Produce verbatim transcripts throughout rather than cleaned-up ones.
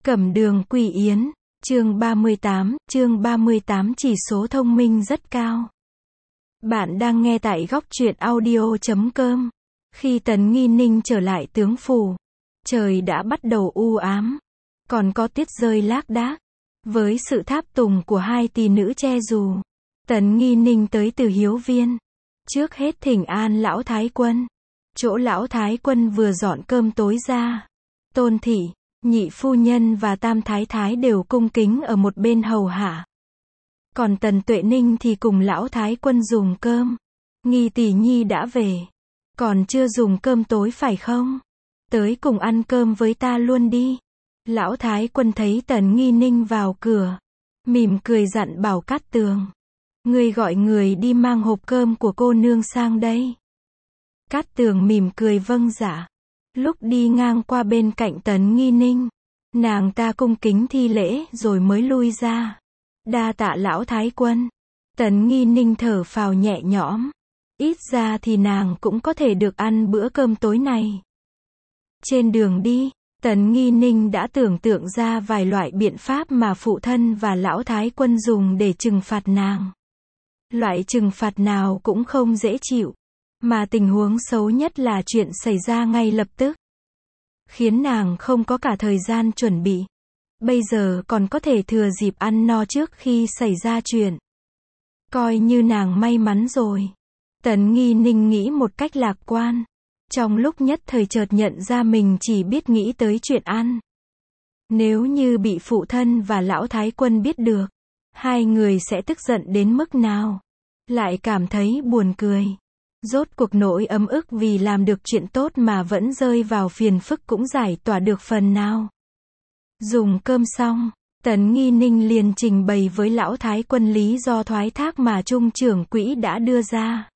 Cẩm đường Quỳ Yến, chương ba mươi tám, chương ba mươi tám chỉ số thông minh rất cao. Bạn đang nghe tại góc truyện audio chấm com. Khi Tần Nghi Ninh trở lại tướng phủ, trời đã bắt đầu u ám, còn có tuyết rơi lác đác. Với sự tháp tùng của hai tỷ nữ che dù, Tần Nghi Ninh tới Từ Hiếu Viên. Trước hết thỉnh an lão thái quân. Chỗ lão thái quân vừa dọn cơm tối ra, Tôn thị, nhị phu nhân và tam thái thái đều cung kính ở một bên hầu hạ. Còn Tần Tuệ Ninh thì cùng lão thái quân dùng cơm. Nghi tỷ nhi đã về, còn chưa dùng cơm tối phải không? Tới cùng ăn cơm với ta luôn đi. Lão thái quân thấy Tần Nghi Ninh vào cửa, mỉm cười dặn bảo Cát Tường, ngươi gọi người đi mang hộp cơm của cô nương sang đây. Cát Tường mỉm cười vâng dạ. Lúc đi ngang qua bên cạnh Tần Nghi Ninh, nàng ta cung kính thi lễ rồi mới lui ra. Đa tạ lão thái quân. Tần Nghi Ninh thở phào nhẹ nhõm. Ít ra thì nàng cũng có thể được ăn bữa cơm tối này. Trên đường đi, Tần Nghi Ninh đã tưởng tượng ra vài loại biện pháp mà phụ thân và lão thái quân dùng để trừng phạt nàng. Loại trừng phạt nào cũng không dễ chịu, mà tình huống xấu nhất là chuyện xảy ra ngay lập tức, khiến nàng không có cả thời gian chuẩn bị. Bây giờ còn có thể thừa dịp ăn no trước khi xảy ra chuyện. Coi như nàng may mắn rồi. Tần Nghi Ninh nghĩ một cách lạc quan. Trong lúc nhất thời chợt nhận ra mình chỉ biết nghĩ tới chuyện ăn. Nếu như bị phụ thân và lão thái quân biết được, hai người sẽ tức giận đến mức nào. Lại cảm thấy buồn cười. Rốt cuộc nỗi ấm ức vì làm được chuyện tốt mà vẫn rơi vào phiền phức cũng giải tỏa được phần nào. Dùng cơm xong, Tần Nghi Ninh liền trình bày với lão thái quân lý do thoái thác mà trung trưởng quỹ đã đưa ra.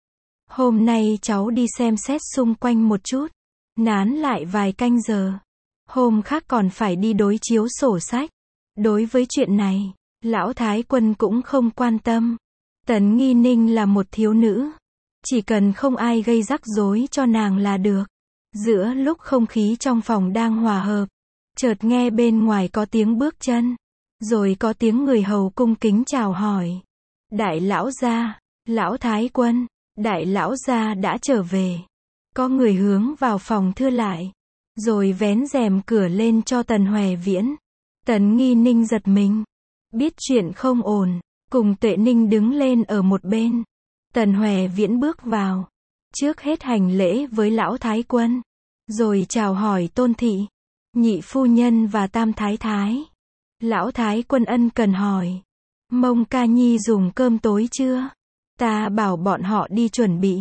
Hôm nay cháu đi xem xét xung quanh một chút, nán lại vài canh giờ. Hôm khác còn phải đi đối chiếu sổ sách. Đối với chuyện này, lão thái quân cũng không quan tâm. Tần Nghi Ninh là một thiếu nữ, chỉ cần không ai gây rắc rối cho nàng là được. Giữa lúc không khí trong phòng đang hòa hợp, chợt nghe bên ngoài có tiếng bước chân, rồi có tiếng người hầu cung kính chào hỏi. Đại lão gia, lão thái quân, đại lão gia đã trở về. Có người hướng vào phòng thưa lại, rồi vén rèm cửa lên cho Tần Hoè Viễn. Tần Nghi Ninh giật mình, biết chuyện không ổn, cùng Tuệ Ninh đứng lên ở một bên. Tần Hoè Viễn bước vào, trước hết hành lễ với lão thái quân, rồi chào hỏi Tôn thị, nhị phu nhân và tam thái thái. Lão thái quân ân cần hỏi, Mông ca nhi dùng cơm tối chưa? Ta bảo bọn họ đi chuẩn bị.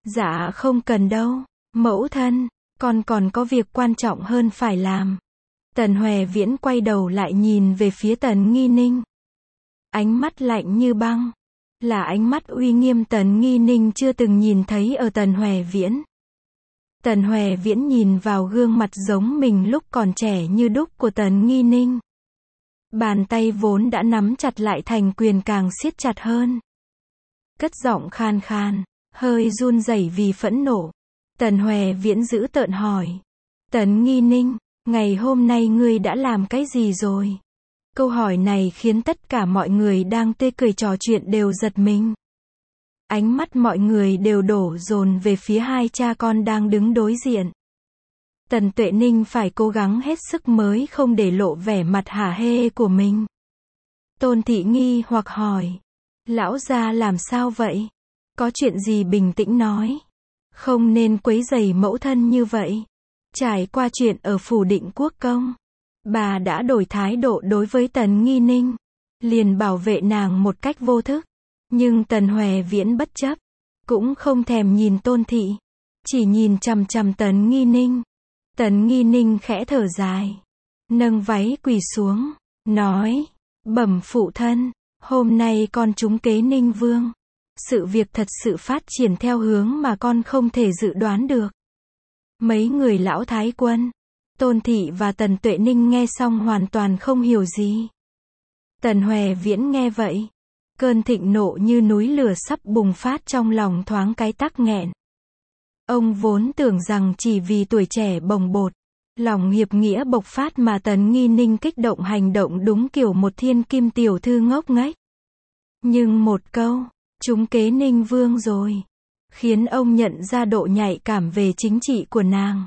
Dạ không cần đâu, mẫu thân, con còn có việc quan trọng hơn phải làm. Tần Hoè Viễn quay đầu lại nhìn về phía Tần Nghi Ninh. Ánh mắt lạnh như băng, là ánh mắt uy nghiêm Tần Nghi Ninh chưa từng nhìn thấy ở Tần Hoè Viễn. Tần Hoè Viễn nhìn vào gương mặt giống mình lúc còn trẻ như đúc của Tần Nghi Ninh. Bàn tay vốn đã nắm chặt lại thành quyền càng siết chặt hơn. Cất giọng khan khan, hơi run rẩy vì phẫn nộ. Tần Hoè Viễn giữ tợn hỏi. Tần Nghi Ninh, ngày hôm nay ngươi đã làm cái gì rồi? Câu hỏi này khiến tất cả mọi người đang tê cười trò chuyện đều giật mình. Ánh mắt mọi người đều đổ dồn về phía hai cha con đang đứng đối diện. Tần Tuệ Ninh phải cố gắng hết sức mới không để lộ vẻ mặt hả hê của mình. Tôn thị nghi hoặc hỏi. Lão gia làm sao vậy? Có chuyện gì bình tĩnh nói. Không nên quấy rầy mẫu thân như vậy. Trải qua chuyện ở phủ Định Quốc công, bà đã đổi thái độ đối với Tần Nghi Ninh, liền bảo vệ nàng một cách vô thức. Nhưng Tần Hoè Viễn bất chấp, cũng không thèm nhìn Tôn thị, chỉ nhìn chằm chằm Tần Nghi Ninh. Tần Nghi Ninh khẽ thở dài, nâng váy quỳ xuống, nói, bẩm phụ thân, hôm nay con trúng kế Ninh Vương. Sự việc thật sự phát triển theo hướng mà con không thể dự đoán được. Mấy người lão thái quân, Tôn thị và Tần Tuệ Ninh nghe xong hoàn toàn không hiểu gì. Tần Hoè Viễn nghe vậy, cơn thịnh nộ như núi lửa sắp bùng phát trong lòng thoáng cái tắc nghẹn. Ông vốn tưởng rằng chỉ vì tuổi trẻ bồng bột, Lòng hiệp nghĩa bộc phát mà Tấn Nghi Ninh kích động hành động đúng kiểu một thiên kim tiểu thư ngốc nghếch. Nhưng một câu, trúng kế Ninh Vương rồi, khiến ông nhận ra độ nhạy cảm về chính trị của nàng.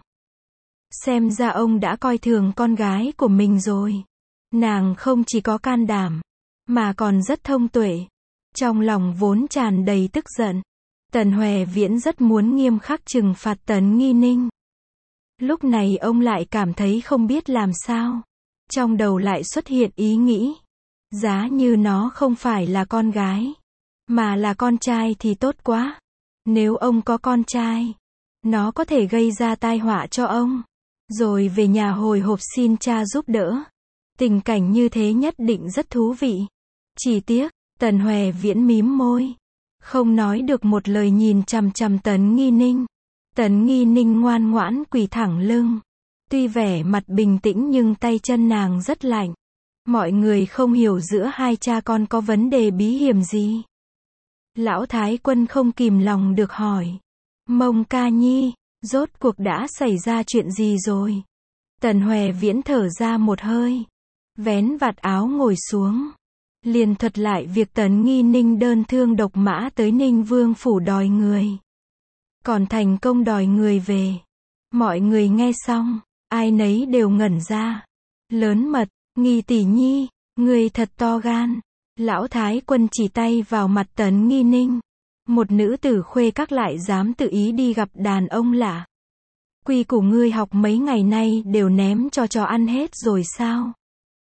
Xem ra ông đã coi thường con gái của mình rồi. Nàng không chỉ có can đảm, mà còn rất thông tuệ. Trong lòng vốn tràn đầy tức giận, Tần Hoè Viễn rất muốn nghiêm khắc trừng phạt Tấn Nghi Ninh. Lúc này ông lại cảm thấy không biết làm sao. Trong đầu lại xuất hiện ý nghĩ, giá như nó không phải là con gái, mà là con trai thì tốt quá. Nếu ông có con trai, nó có thể gây ra tai họa cho ông. Rồi về nhà hồi hộp xin cha giúp đỡ. Tình cảnh như thế nhất định rất thú vị. Chỉ tiếc, Tần Hoè Viễn mím môi, không nói được một lời nhìn chằm chằm Tấn Nghi Ninh. Tấn Nghi Ninh ngoan ngoãn quỳ thẳng lưng. Tuy vẻ mặt bình tĩnh nhưng tay chân nàng rất lạnh. Mọi người không hiểu giữa hai cha con có vấn đề bí hiểm gì. Lão Thái Quân không kìm lòng được hỏi. Mông ca nhi, rốt cuộc đã xảy ra chuyện gì rồi? Tần Hoè Viễn thở ra một hơi, vén vạt áo ngồi xuống, liền thuật lại việc Tấn Nghi Ninh đơn thương độc mã tới Ninh Vương phủ đòi người. Còn thành công đòi người về. Mọi người nghe xong, ai nấy đều ngẩn ra. Lớn mật, Nghi tỷ nhi, người thật to gan. Lão Thái Quân chỉ tay vào mặt Tấn Nghi Ninh. Một nữ tử khuê các lại dám tự ý đi gặp đàn ông lạ. Quy củ ngươi học mấy ngày nay đều ném cho chó ăn hết rồi sao?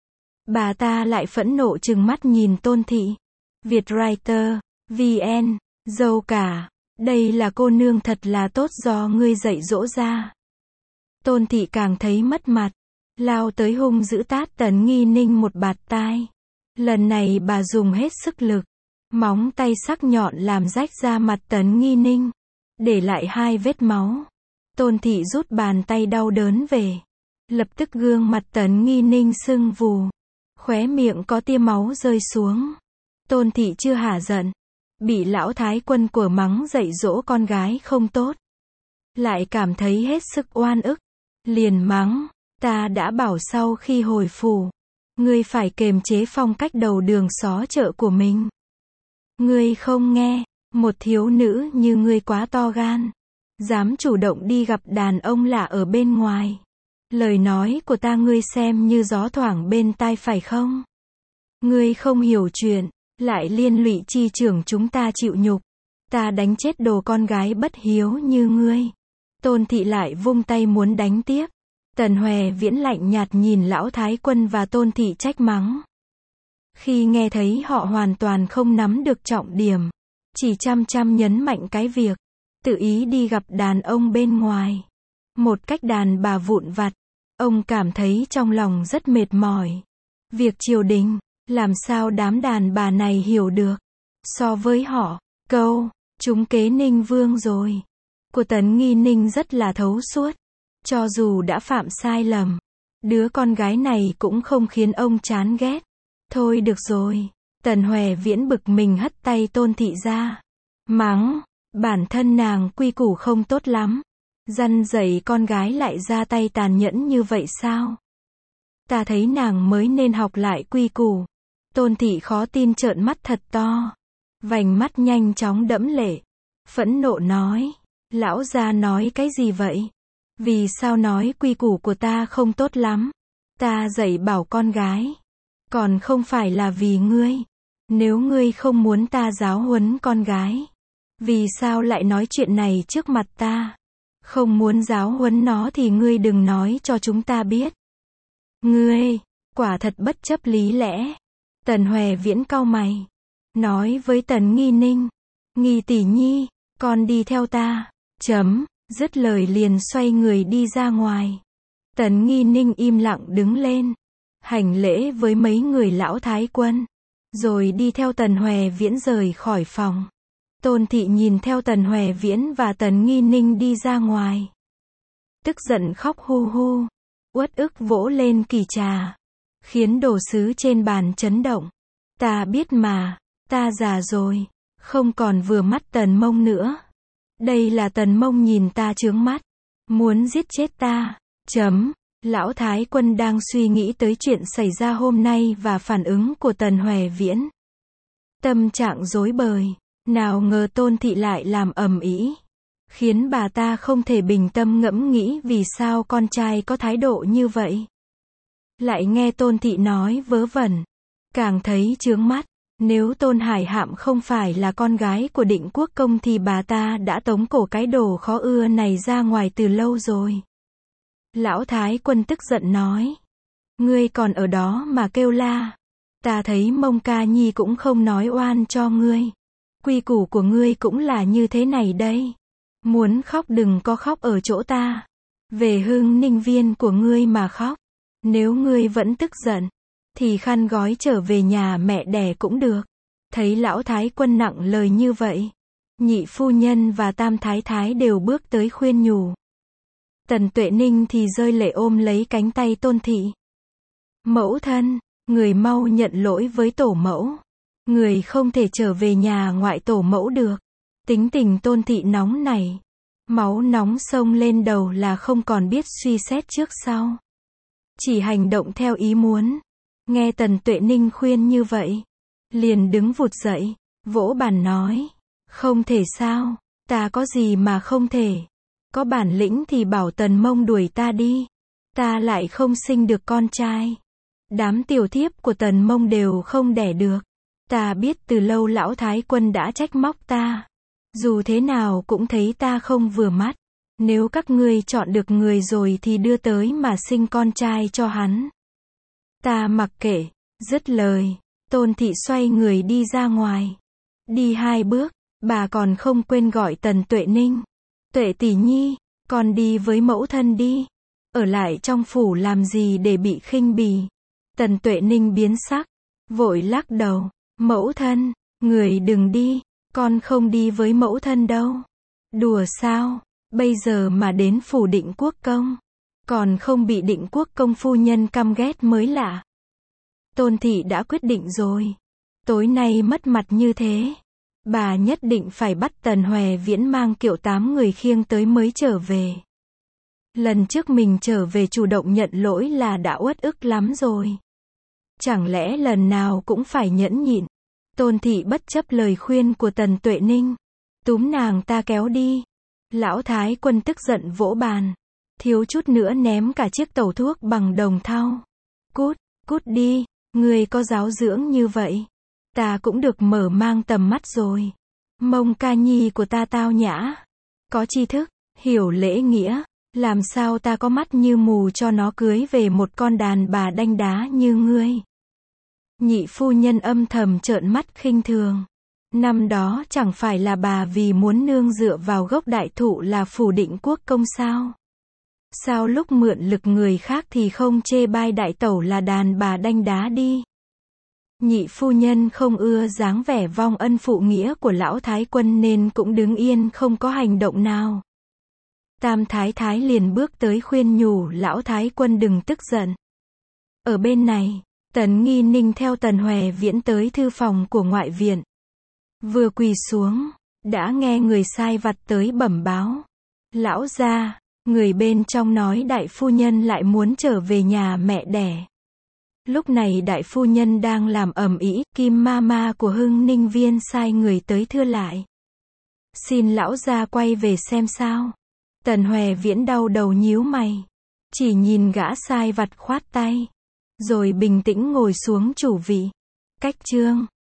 Bà ta lại phẫn nộ trừng mắt nhìn Tôn Thị. Vietwriter, vê en, dâu cả, đây là cô nương thật là tốt do ngươi dạy dỗ ra. Tôn Thị càng thấy mất mặt, lao tới hung dữ tát Tấn Nghi Ninh một bạt tai. Lần này bà dùng hết sức lực, móng tay sắc nhọn làm rách ra mặt Tấn Nghi Ninh, để lại hai vết máu. Tôn Thị rút bàn tay đau đớn về. Lập tức gương mặt Tấn Nghi Ninh sưng vù, khóe miệng có tia máu rơi xuống. Tôn Thị chưa hả giận, bị Lão Thái Quân của mắng dạy dỗ con gái không tốt, lại cảm thấy hết sức oan ức, liền mắng, ta đã bảo sau khi hồi phủ, ngươi phải kiềm chế phong cách đầu đường xó chợ của mình. Ngươi không nghe, một thiếu nữ như ngươi quá to gan, dám chủ động đi gặp đàn ông lạ ở bên ngoài. Lời nói của ta ngươi xem như gió thoảng bên tai phải không? Ngươi không hiểu chuyện, lại liên lụy chi trưởng chúng ta chịu nhục. Ta đánh chết đồ con gái bất hiếu như ngươi. Tôn Thị lại vung tay muốn đánh tiếp. Tần Hoè Viễn lạnh nhạt nhìn Lão Thái Quân và Tôn Thị trách mắng. Khi nghe thấy họ hoàn toàn không nắm được trọng điểm, chỉ chăm chăm nhấn mạnh cái việc tự ý đi gặp đàn ông bên ngoài, một cách đàn bà vụn vặt, ông cảm thấy trong lòng rất mệt mỏi. Việc triều đình, làm sao đám đàn bà này hiểu được? So với họ, câu, chúng kế Ninh Vương rồi, của Tấn Nghi Ninh rất là thấu suốt. Cho dù đã phạm sai lầm, đứa con gái này cũng không khiến ông chán ghét. Thôi được rồi. Tần Hoè Viễn bực mình hất tay Tôn Thị ra, mắng, bản thân nàng quy củ không tốt lắm, răn dạy con gái lại ra tay tàn nhẫn như vậy sao? Ta thấy nàng mới nên học lại quy củ. Tôn Thị khó tin trợn mắt thật to, vành mắt nhanh chóng đẫm lệ, phẫn nộ nói, lão gia nói cái gì vậy? Vì sao nói quy củ của ta không tốt lắm? Ta dạy bảo con gái, còn không phải là vì ngươi. Nếu ngươi không muốn ta giáo huấn con gái, vì sao lại nói chuyện này trước mặt ta? Không muốn giáo huấn nó thì ngươi đừng nói cho chúng ta biết. Ngươi, quả thật bất chấp lý lẽ. Tần Hoè Viễn cau mày, nói với Tấn Nghi Ninh, Nghi tỷ nhi, con đi theo ta. Chấm, dứt lời liền xoay người đi ra ngoài. Tấn Nghi Ninh im lặng đứng lên, hành lễ với mấy người Lão Thái Quân, rồi đi theo Tần Hoè Viễn rời khỏi phòng. Tôn Thị nhìn theo Tần Hoè Viễn và Tấn Nghi Ninh đi ra ngoài, tức giận khóc hu hu, uất ức vỗ lên kỷ trà, khiến đồ sứ trên bàn chấn động. Ta biết mà, ta già rồi, không còn vừa mắt Tần Mông nữa. Đây là Tần Mông nhìn ta chướng mắt, muốn giết chết ta. Chấm. Lão Thái Quân đang suy nghĩ tới chuyện xảy ra hôm nay và phản ứng của Tần Hoè Viễn. Tâm trạng rối bời, nào ngờ Tôn Thị lại làm ầm ĩ, khiến bà ta không thể bình tâm ngẫm nghĩ vì sao con trai có thái độ như vậy. Lại nghe Tôn Thị nói vớ vẩn, càng thấy chướng mắt. Nếu Tôn Hải Hạm không phải là con gái của Định Quốc Công thì bà ta đã tống cổ cái đồ khó ưa này ra ngoài từ lâu rồi. Lão Thái Quân tức giận nói, ngươi còn ở đó mà kêu la. Ta thấy Mông Ca Nhi cũng không nói oan cho ngươi. Quy củ của ngươi cũng là như thế này đây. Muốn khóc đừng có khóc ở chỗ ta. Về Hưng Ninh Viên của ngươi mà khóc. Nếu ngươi vẫn tức giận, thì khăn gói trở về nhà mẹ đẻ cũng được. Thấy Lão Thái Quân nặng lời như vậy, nhị phu nhân và tam thái thái đều bước tới khuyên nhủ. Tần Tuệ Ninh thì rơi lệ ôm lấy cánh tay Tôn Thị. Mẫu thân, người mau nhận lỗi với tổ mẫu. Người không thể trở về nhà ngoại tổ mẫu được. Tính tình Tôn Thị nóng này, máu nóng sông lên đầu là không còn biết suy xét trước sau. Chỉ hành động theo ý muốn. Nghe Tần Tuệ Ninh khuyên như vậy, liền đứng vụt dậy, vỗ bàn nói, không thể sao, ta có gì mà không thể. Có bản lĩnh thì bảo Tần Mông đuổi ta đi. Ta lại không sinh được con trai. Đám tiểu thiếp của Tần Mông đều không đẻ được. Ta biết từ lâu Lão Thái Quân đã trách móc ta. Dù thế nào cũng thấy ta không vừa mắt. Nếu các ngươi chọn được người rồi thì đưa tới mà sinh con trai cho hắn. Ta mặc kệ. Dứt lời, Tôn Thị xoay người đi ra ngoài. Đi hai bước, bà còn không quên gọi Tần Tuệ Ninh. Tuệ tỷ nhi, con đi với mẫu thân đi. Ở lại trong phủ làm gì để bị khinh bỉ. Tần Tuệ Ninh biến sắc, vội lắc đầu. Mẫu thân, người đừng đi, con không đi với mẫu thân đâu. Đùa sao, bây giờ mà đến phủ Định Quốc Công, còn không bị Định Quốc Công phu nhân căm ghét mới lạ. Tôn Thị đã quyết định rồi. Tối nay mất mặt như thế, bà nhất định phải bắt Tần Hoè Viễn mang kiệu tám người khiêng tới mới trở về. Lần trước mình trở về chủ động nhận lỗi là đã uất ức lắm rồi. Chẳng lẽ lần nào cũng phải nhẫn nhịn. Tôn Thị bất chấp lời khuyên của Tần Tuệ Ninh, túm nàng ta kéo đi. Lão Thái Quân tức giận vỗ bàn, thiếu chút nữa ném cả chiếc tẩu thuốc bằng đồng thau. Cút, cút đi, ngươi có giáo dưỡng như vậy, ta cũng được mở mang tầm mắt rồi. Mông Ca Nhi của ta tao nhã, có tri thức, hiểu lễ nghĩa, làm sao ta có mắt như mù cho nó cưới về một con đàn bà đanh đá như ngươi. Nhị phu nhân âm thầm trợn mắt khinh thường. Năm đó chẳng phải là bà vì muốn nương dựa vào gốc đại thụ là phủ Định Quốc Công sao? Sao lúc mượn lực người khác thì không chê bai đại tẩu là đàn bà đanh đá đi? Nhị phu nhân không ưa dáng vẻ vong ân phụ nghĩa của Lão Thái Quân nên cũng đứng yên không có hành động nào. Tam thái thái liền bước tới khuyên nhủ Lão Thái Quân đừng tức giận. Ở bên này, Tần Nghi Ninh theo Tần Hoè Viễn tới thư phòng của ngoại viện. Vừa quỳ xuống, đã nghe người sai vặt tới bẩm báo. Lão gia, người bên trong nói đại phu nhân lại muốn trở về nhà mẹ đẻ. Lúc này đại phu nhân đang làm ầm ĩ, Kim ma ma của Hưng Ninh Viên sai người tới thưa lại. Xin lão gia quay về xem sao. Tần Hoè Viễn đau đầu nhíu mày, chỉ nhìn gã sai vặt khoát tay, rồi bình tĩnh ngồi xuống chủ vị. Cách chương